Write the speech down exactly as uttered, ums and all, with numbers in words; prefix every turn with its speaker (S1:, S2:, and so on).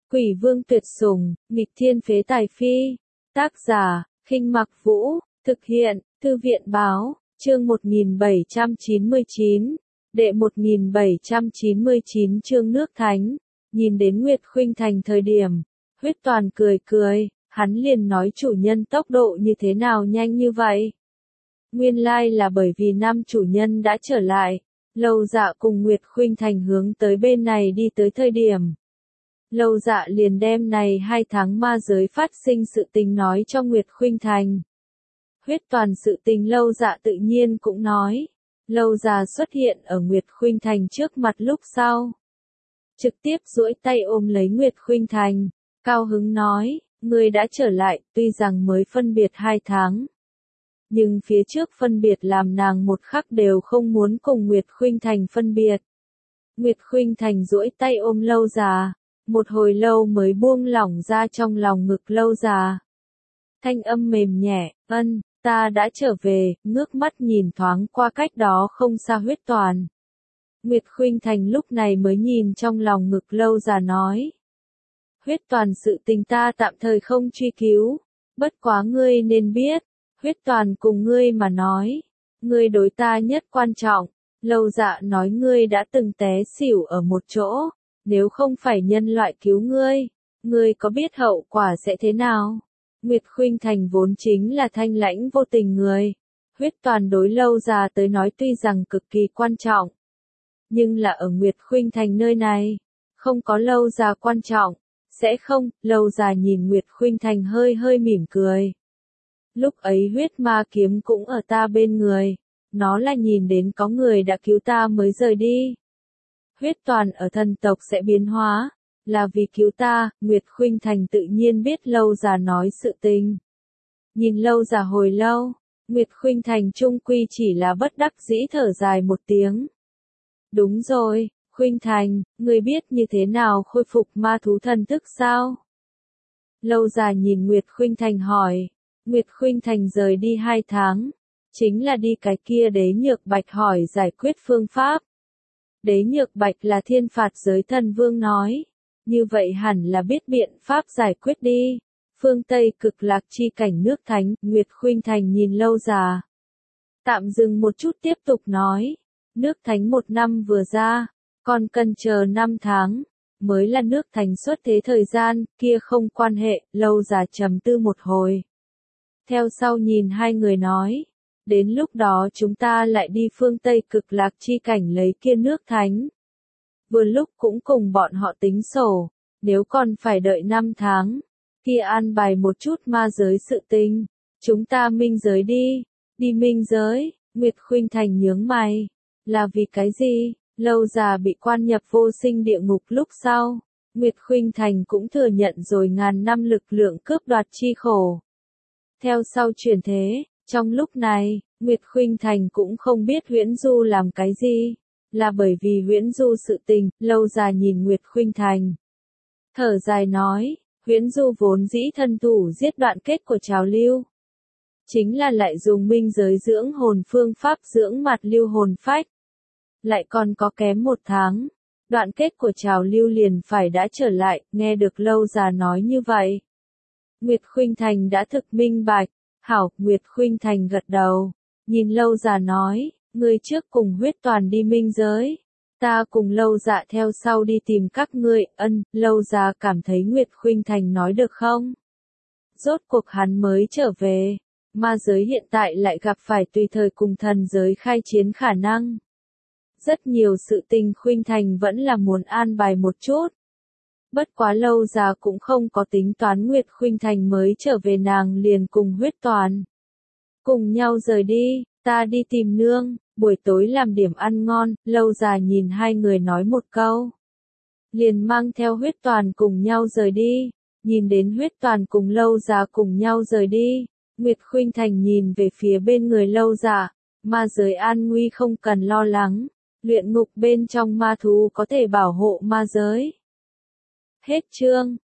S1: Quỷ vương tuyệt sủng, nghịch thiên phế tài phi. Tác giả, Khinh Mặc Vũ, thực hiện, Thư viện báo, chương một nghìn bảy trăm chín mươi chín, đệ một nghìn bảy trăm chín mươi chín chương nước thánh. Nhìn đến Nguyệt Khuynh Thành thời điểm, Huyết Toàn cười cười, hắn liền nói chủ nhân tốc độ như thế nào nhanh như vậy. Nguyên lai là bởi vì năm chủ nhân đã trở lại, Lâu Dạ cùng Nguyệt Khuynh Thành hướng tới bên này đi tới thời điểm. Lâu Dạ liền đem này hai tháng ma giới phát sinh sự tình nói cho Nguyệt Khuynh Thành. Huyết Toàn sự tình Lâu Dạ tự nhiên cũng nói. Lâu Dạ xuất hiện ở Nguyệt Khuynh Thành trước mặt lúc sau. Trực tiếp duỗi tay ôm lấy Nguyệt Khuynh Thành, cao hứng nói, ngươi đã trở lại, tuy rằng mới phân biệt hai tháng. Nhưng phía trước phân biệt làm nàng một khắc đều không muốn cùng Nguyệt Khuynh Thành phân biệt. Nguyệt Khuynh Thành duỗi tay ôm Lâu Dạ, một hồi lâu mới buông lỏng ra trong lòng ngực Lâu Dạ. Thanh âm mềm nhẹ, ân, ta đã trở về, ngước mắt nhìn thoáng qua cách đó không xa Huyết Toàn. Nguyệt Khuynh Thành lúc này mới nhìn trong lòng ngực Lâu Dạ nói. Huyết Toàn sự tình ta tạm thời không truy cứu, bất quá ngươi nên biết, Huyết Toàn cùng ngươi mà nói, ngươi đối ta nhất quan trọng. Lâu Dạ nói ngươi đã từng té xỉu ở một chỗ, nếu không phải nhân loại cứu ngươi, ngươi có biết hậu quả sẽ thế nào? Nguyệt Khuynh Thành vốn chính là thanh lãnh vô tình người. Huyết Toàn đối Lâu Dạ tới nói tuy rằng cực kỳ quan trọng, nhưng là ở Nguyệt Khuynh Thành nơi này, không có Lâu Dạ quan trọng, sẽ không. Lâu Dạ nhìn Nguyệt Khuynh Thành hơi hơi mỉm cười. Lúc ấy huyết ma kiếm cũng ở ta bên người, nó là nhìn đến có người đã cứu ta mới rời đi. Huyết Toàn ở thần tộc sẽ biến hóa, là vì cứu ta. Nguyệt Khuynh Thành tự nhiên biết Lâu Dạ nói sự tình. Nhìn Lâu Dạ hồi lâu, Nguyệt Khuynh Thành trung quy chỉ là bất đắc dĩ thở dài một tiếng. Đúng rồi, Khuynh Thành, ngươi biết như thế nào khôi phục ma thú thần thức sao? Lâu Dạ nhìn Nguyệt Khuynh Thành hỏi. Nguyệt Khuynh Thành rời đi hai tháng, chính là đi cái kia Đế Nhược Bạch hỏi giải quyết phương pháp. Đế Nhược Bạch là thiên phạt giới thần vương nói, như vậy hẳn là biết biện pháp giải quyết đi. Phương Tây Cực Lạc chi cảnh nước thánh. Nguyệt Khuynh Thành nhìn Lâu Dạ, tạm dừng một chút tiếp tục nói, nước thánh một năm vừa ra, còn cần chờ năm tháng, mới là nước thánh xuất thế thời gian, kia không quan hệ. Lâu Dạ trầm tư một hồi. Theo sau nhìn hai người nói, đến lúc đó chúng ta lại đi phương Tây Cực Lạc chi cảnh lấy kia nước thánh. Vừa lúc cũng cùng bọn họ tính sổ, nếu còn phải đợi năm tháng, kia an bài một chút ma giới sự tình, chúng ta minh giới đi. Đi minh giới. Nguyệt Khuynh Thành nhướng mày, là vì cái gì? Lâu Dạ bị quan nhập vô sinh địa ngục lúc sau, Nguyệt Khuynh Thành cũng thừa nhận rồi ngàn năm lực lượng cướp đoạt chi khổ. Theo sau chuyển thế, trong lúc này, Nguyệt Khuynh Thành cũng không biết Huyễn Du làm cái gì, là bởi vì Huyễn Du sự tình. Lâu Dạ nhìn Nguyệt Khuynh Thành, thở dài nói, Huyễn Du vốn dĩ thân thủ giết đoạn kết của trào lưu, chính là lại dùng minh giới dưỡng hồn phương pháp dưỡng mặt lưu hồn phách, lại còn có kém một tháng, đoạn kết của trào lưu liền phải đã trở lại. Nghe được Lâu Dạ nói như vậy, Nguyệt Khuynh Thành đã thực minh bạch. Hảo. Nguyệt Khuynh Thành gật đầu, nhìn Lâu Dạ nói, ngươi trước cùng Huyết Toàn đi minh giới, ta cùng Lâu Dạ theo sau đi tìm các ngươi. Ân. Lâu Dạ cảm thấy Nguyệt Khuynh Thành nói được không? Rốt cuộc hắn mới trở về, ma giới hiện tại lại gặp phải tùy thời cùng thần giới khai chiến khả năng. Rất nhiều sự tình Khuynh Thành vẫn là muốn an bài một chút. Bất quá Lâu Dạ cũng không có tính toán Nguyệt Khuynh Thành mới trở về nàng liền cùng Huyết Toàn cùng nhau rời đi. Ta đi tìm nương, buổi tối làm điểm ăn ngon. Lâu Dạ nhìn hai người nói một câu, liền mang theo Huyết Toàn cùng nhau rời đi. Nhìn đến Huyết Toàn cùng Lâu Dạ cùng nhau rời đi, Nguyệt Khuynh Thành nhìn về phía bên người Lâu Dạ, ma giới an nguy không cần lo lắng, luyện ngục bên trong ma thú có thể bảo hộ ma giới. Hết chương.